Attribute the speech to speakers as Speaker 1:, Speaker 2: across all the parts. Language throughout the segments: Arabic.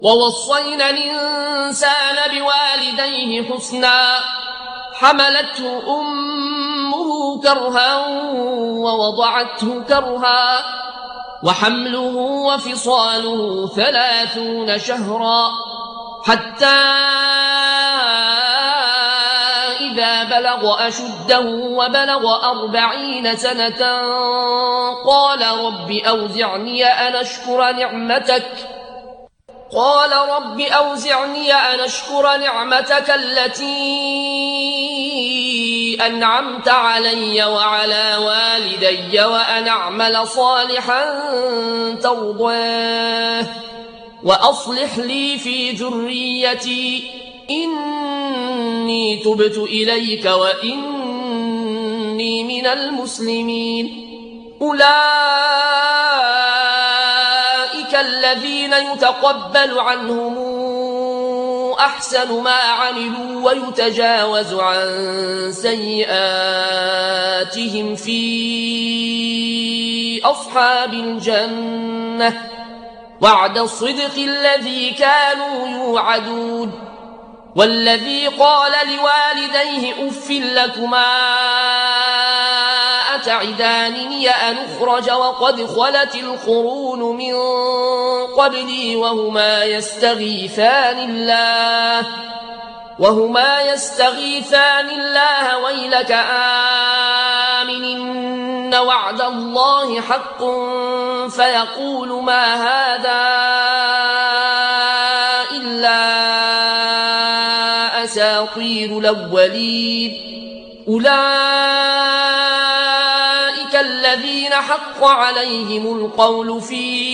Speaker 1: ووصينا الإنسان بوالديه حسنا حملته أمه كرها ووضعته كرها وحمله وفصاله 30 شهرا حتى إذا بلغ أشده وبلغ 40 سنة قال رب أوزعني أن أشكر نعمتك التي أنعمت علي وعلى والدي وأن أعمل صالحا ترضاه وأصلح لي في ذريتي إني تبت إليك وإني من المسلمين. أولئك الذين يتقبل عنهم أحسن ما عملوا ويتجاوز عن سيئاتهم في أصحاب الجنة وعد الصدق الذي كانوا يوعدون. والذي قال لوالديه أف لكما أتعدانني أن أخرج وقد خلت القرون من قبلي وهما يستغيثان الله ويلك آمن إن وعد الله حق فيقول ما هذا إلا أساطير الأولين. أولئك الذين حق عليهم القول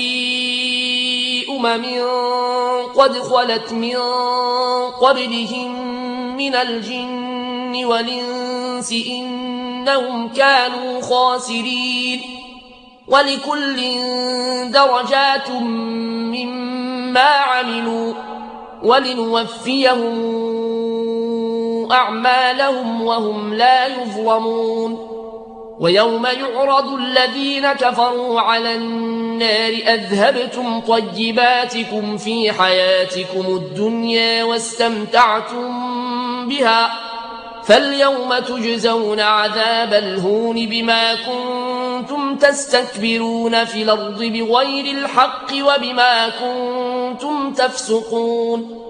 Speaker 1: في قد خلت من قبلهم من الجن والإنس إنهم كانوا خاسرين. ولكل درجات مما عملوا ولنوفيهم أعمالهم وهم لا يظلمون. ويوم يعرض الذين كفروا على النار أذهبتم طيباتكم في حياتكم الدنيا واستمتعتم بها فاليوم تجزون عذاب الهون بما كنتم تستكبرون في الأرض بغير الحق وبما كنتم تفسقون.